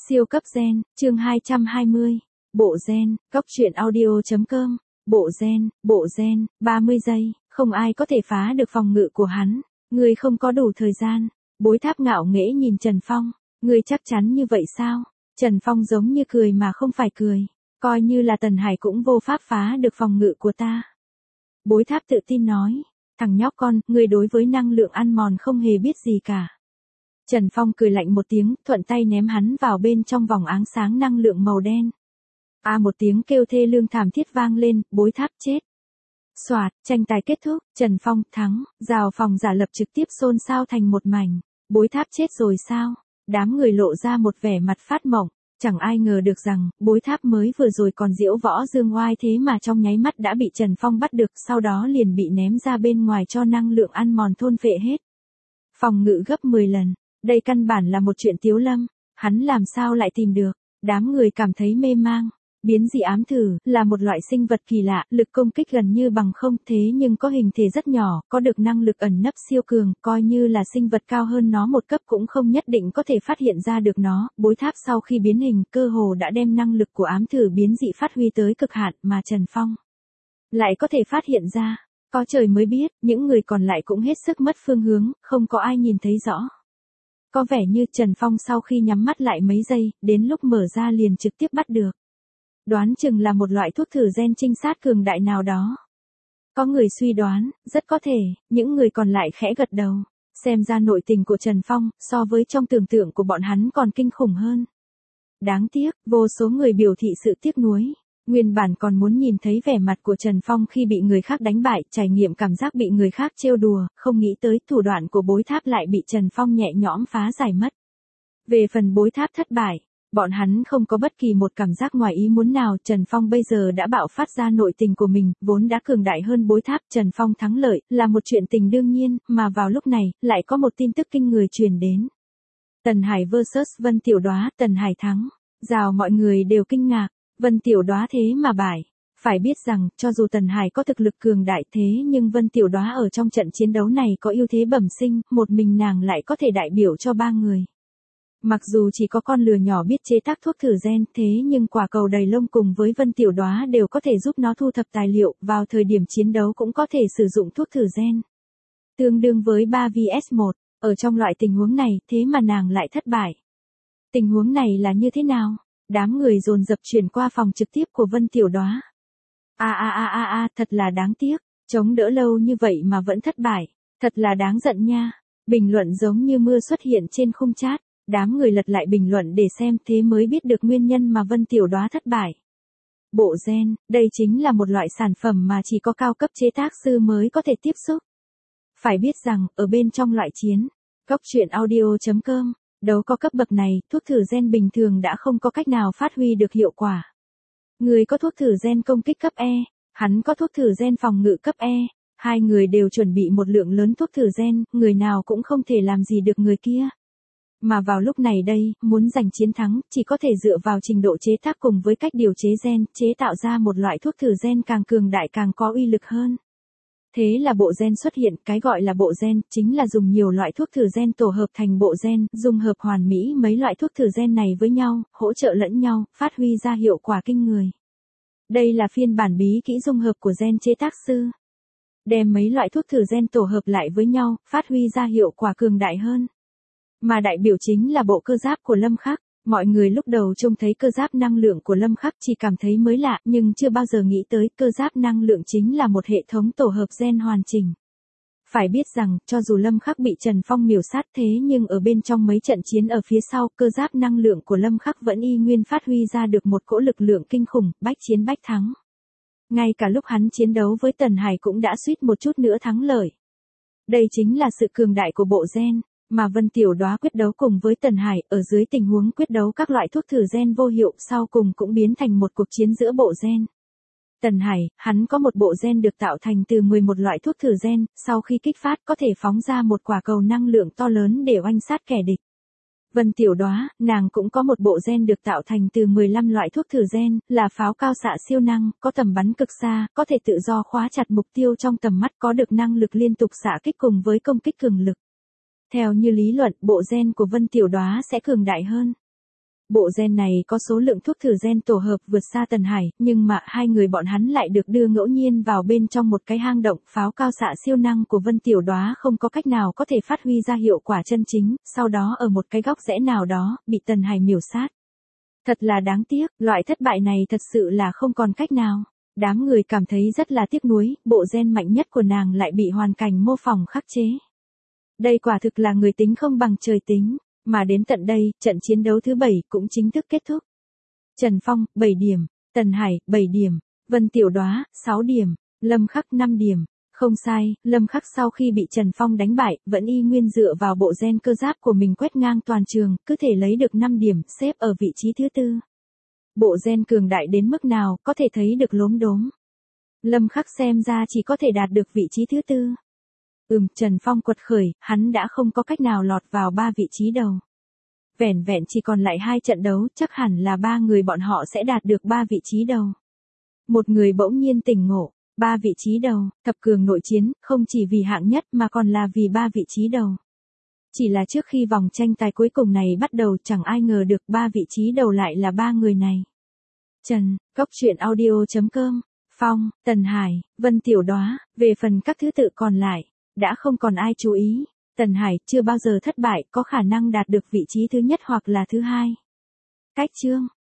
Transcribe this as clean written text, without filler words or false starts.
Siêu cấp gen, chương 220. Bộ gen, góc truyện audio.com. Bộ gen, 30 giây, không ai có thể phá được phòng ngự của hắn. Ngươi không có đủ thời gian. Bối Tháp ngạo nghễ nhìn Trần Phong. Ngươi chắc chắn như vậy sao? Trần Phong giống như cười mà không phải cười. Coi như là Tần Hải cũng vô pháp phá được phòng ngự của ta. Bối Tháp tự tin nói. Thằng nhóc con, ngươi đối với năng lượng ăn mòn không hề biết gì cả. Trần Phong cười lạnh một tiếng, thuận tay ném hắn vào bên trong vòng áng sáng năng lượng màu đen. Một tiếng kêu thê lương thảm thiết vang lên, Bối Tháp chết. Soạt, tranh tài kết thúc, Trần Phong thắng, rào phòng giả lập trực tiếp xôn xao thành một mảnh. Bối Tháp chết rồi sao? Đám người lộ ra một vẻ mặt phát mộng. Chẳng ai ngờ được rằng, Bối Tháp mới vừa rồi còn diễu võ dương oai thế mà trong nháy mắt đã bị Trần Phong bắt được, sau đó liền bị ném ra bên ngoài cho năng lượng ăn mòn thôn phệ hết. Phòng ngự gấp 10 lần. Đây căn bản là một chuyện tiếu lâm, hắn làm sao lại tìm được, đám người cảm thấy mê mang. Biến dị ám thử là một loại sinh vật kỳ lạ, lực công kích gần như bằng không, thế nhưng có hình thể rất nhỏ, có được năng lực ẩn nấp siêu cường, coi như là sinh vật cao hơn nó một cấp cũng không nhất định có thể phát hiện ra được nó. Bối Tháp sau khi biến hình, cơ hồ đã đem năng lực của ám thử biến dị phát huy tới cực hạn, mà Trần Phong lại có thể phát hiện ra. Có trời mới biết, những người còn lại cũng hết sức mất phương hướng, không có ai nhìn thấy rõ. Có vẻ như Trần Phong sau khi nhắm mắt lại mấy giây, đến lúc mở ra liền trực tiếp bắt được. Đoán chừng là một loại thuốc thử gen trinh sát cường đại nào đó. Có người suy đoán, rất có thể, những người còn lại khẽ gật đầu. Xem ra nội tình của Trần Phong, so với trong tưởng tượng của bọn hắn còn kinh khủng hơn. Đáng tiếc, vô số người biểu thị sự tiếc nuối. Nguyên bản còn muốn nhìn thấy vẻ mặt của Trần Phong khi bị người khác đánh bại, trải nghiệm cảm giác bị người khác trêu đùa, không nghĩ tới thủ đoạn của Bối Tháp lại bị Trần Phong nhẹ nhõm phá giải mất. Về phần Bối Tháp thất bại, bọn hắn không có bất kỳ một cảm giác ngoài ý muốn nào. Trần Phong bây giờ đã bạo phát ra nội tình của mình, vốn đã cường đại hơn Bối Tháp. Trần Phong thắng lợi, là một chuyện tình đương nhiên, mà vào lúc này, lại có một tin tức kinh người truyền đến. Tần Hải vs Vân Tiểu Đóa, Tần Hải thắng. Rào mọi người đều kinh ngạc. Vân Tiểu Đóa thế mà bại. Phải biết rằng, cho dù Tần Hải có thực lực cường đại thế nhưng Vân Tiểu Đóa ở trong trận chiến đấu này có ưu thế bẩm sinh, một mình nàng lại có thể đại biểu cho 3 người. Mặc dù chỉ có con lừa nhỏ biết chế tác thuốc thử gen, thế nhưng quả cầu đầy lông cùng với Vân Tiểu Đóa đều có thể giúp nó thu thập tài liệu, vào thời điểm chiến đấu cũng có thể sử dụng thuốc thử gen. Tương đương với 3 vs 1, ở trong loại tình huống này, thế mà nàng lại thất bại. Tình huống này là như thế nào? Đám người dồn dập chuyển qua phòng trực tiếp của Vân Tiểu Đóa. Thật là đáng tiếc, chống đỡ lâu như vậy mà vẫn thất bại, thật là đáng giận nha. Bình luận giống như mưa xuất hiện trên khung chat, đám người lật lại bình luận để xem, thế mới biết được nguyên nhân mà Vân Tiểu Đóa thất bại. Bộ gen, đây chính là một loại sản phẩm mà chỉ có cao cấp chế tác sư mới có thể tiếp xúc. Phải biết rằng, ở bên trong loại chiến, góc truyện audio.com, đấu có cấp bậc này, thuốc thử gen bình thường đã không có cách nào phát huy được hiệu quả. Người có thuốc thử gen công kích cấp E, hắn có thuốc thử gen phòng ngự cấp E, hai người đều chuẩn bị một lượng lớn thuốc thử gen, người nào cũng không thể làm gì được người kia. Mà vào lúc này đây, muốn giành chiến thắng, chỉ có thể dựa vào trình độ chế tác cùng với cách điều chế gen, chế tạo ra một loại thuốc thử gen càng cường đại càng có uy lực hơn. Thế là bộ gen xuất hiện, cái gọi là bộ gen, chính là dùng nhiều loại thuốc thử gen tổ hợp thành bộ gen, dung hợp hoàn mỹ mấy loại thuốc thử gen này với nhau, hỗ trợ lẫn nhau, phát huy ra hiệu quả kinh người. Đây là phiên bản bí kỹ dung hợp của gen chế tác sư. Đem mấy loại thuốc thử gen tổ hợp lại với nhau, phát huy ra hiệu quả cường đại hơn. Mà đại biểu chính là bộ cơ giáp của Lâm Khắc. Mọi người lúc đầu trông thấy cơ giáp năng lượng của Lâm Khắc chỉ cảm thấy mới lạ, nhưng chưa bao giờ nghĩ tới cơ giáp năng lượng chính là một hệ thống tổ hợp gen hoàn chỉnh. Phải biết rằng, cho dù Lâm Khắc bị Trần Phong miểu sát thế nhưng ở bên trong mấy trận chiến ở phía sau, cơ giáp năng lượng của Lâm Khắc vẫn y nguyên phát huy ra được một cỗ lực lượng kinh khủng, bách chiến bách thắng. Ngay cả lúc hắn chiến đấu với Tần Hải cũng đã suýt một chút nữa thắng lợi. Đây chính là sự cường đại của bộ gen. Mà Vân Tiểu Đóa quyết đấu cùng với Tần Hải, ở dưới tình huống quyết đấu các loại thuốc thử gen vô hiệu, sau cùng cũng biến thành một cuộc chiến giữa bộ gen. Tần Hải, hắn có một bộ gen được tạo thành từ 11 loại thuốc thử gen, sau khi kích phát có thể phóng ra một quả cầu năng lượng to lớn để oanh sát kẻ địch. Vân Tiểu Đóa, nàng cũng có một bộ gen được tạo thành từ 15 loại thuốc thử gen, là pháo cao xạ siêu năng, có tầm bắn cực xa, có thể tự do khóa chặt mục tiêu trong tầm mắt, có được năng lực liên tục xạ kích cùng với công kích cường lực. Theo như lý luận, bộ gen của Vân Tiểu Đóa sẽ cường đại hơn. Bộ gen này có số lượng thuốc thử gen tổ hợp vượt xa Tần Hải, nhưng mà hai người bọn hắn lại được đưa ngẫu nhiên vào bên trong một cái hang động. Pháo cao xạ siêu năng của Vân Tiểu Đóa không có cách nào có thể phát huy ra hiệu quả chân chính, sau đó ở một cái góc rẽ nào đó, bị Tần Hải miểu sát. Thật là đáng tiếc, loại thất bại này thật sự là không còn cách nào. Đám người cảm thấy rất là tiếc nuối, bộ gen mạnh nhất của nàng lại bị hoàn cảnh mô phỏng khắc chế. Đây quả thực là người tính không bằng trời tính. Mà đến tận đây, trận chiến đấu thứ 7 cũng chính thức kết thúc. Trần Phong, 7 điểm. Tần Hải, 7 điểm. Vân Tiểu Đóa, 6 điểm. Lâm Khắc, 5 điểm. Không sai, Lâm Khắc sau khi bị Trần Phong đánh bại, vẫn y nguyên dựa vào bộ gen cơ giáp của mình quét ngang toàn trường, cứ thể lấy được 5 điểm, xếp ở vị trí thứ 4. Bộ gen cường đại đến mức nào, có thể thấy được lốm đốm. Lâm Khắc xem ra chỉ có thể đạt được vị trí thứ 4. Trần Phong quật khởi, hắn đã không có cách nào lọt vào 3 vị trí đầu. Vẻn vẹn chỉ còn lại 2 trận đấu, chắc hẳn là 3 người bọn họ sẽ đạt được 3 vị trí đầu. Một người bỗng nhiên tỉnh ngộ, 3 vị trí đầu, thập cường nội chiến, không chỉ vì hạng nhất mà còn là vì 3 vị trí đầu. Chỉ là trước khi vòng tranh tài cuối cùng này bắt đầu chẳng ai ngờ được 3 vị trí đầu lại là 3 người này. Trần, Cốc.audio.com, Phong, Tần Hải, Vân Tiểu Đóa, về phần các thứ tự còn lại, đã không còn ai chú ý. Tần Hải chưa bao giờ thất bại, có khả năng đạt được vị trí thứ nhất hoặc là thứ 2. Cách chương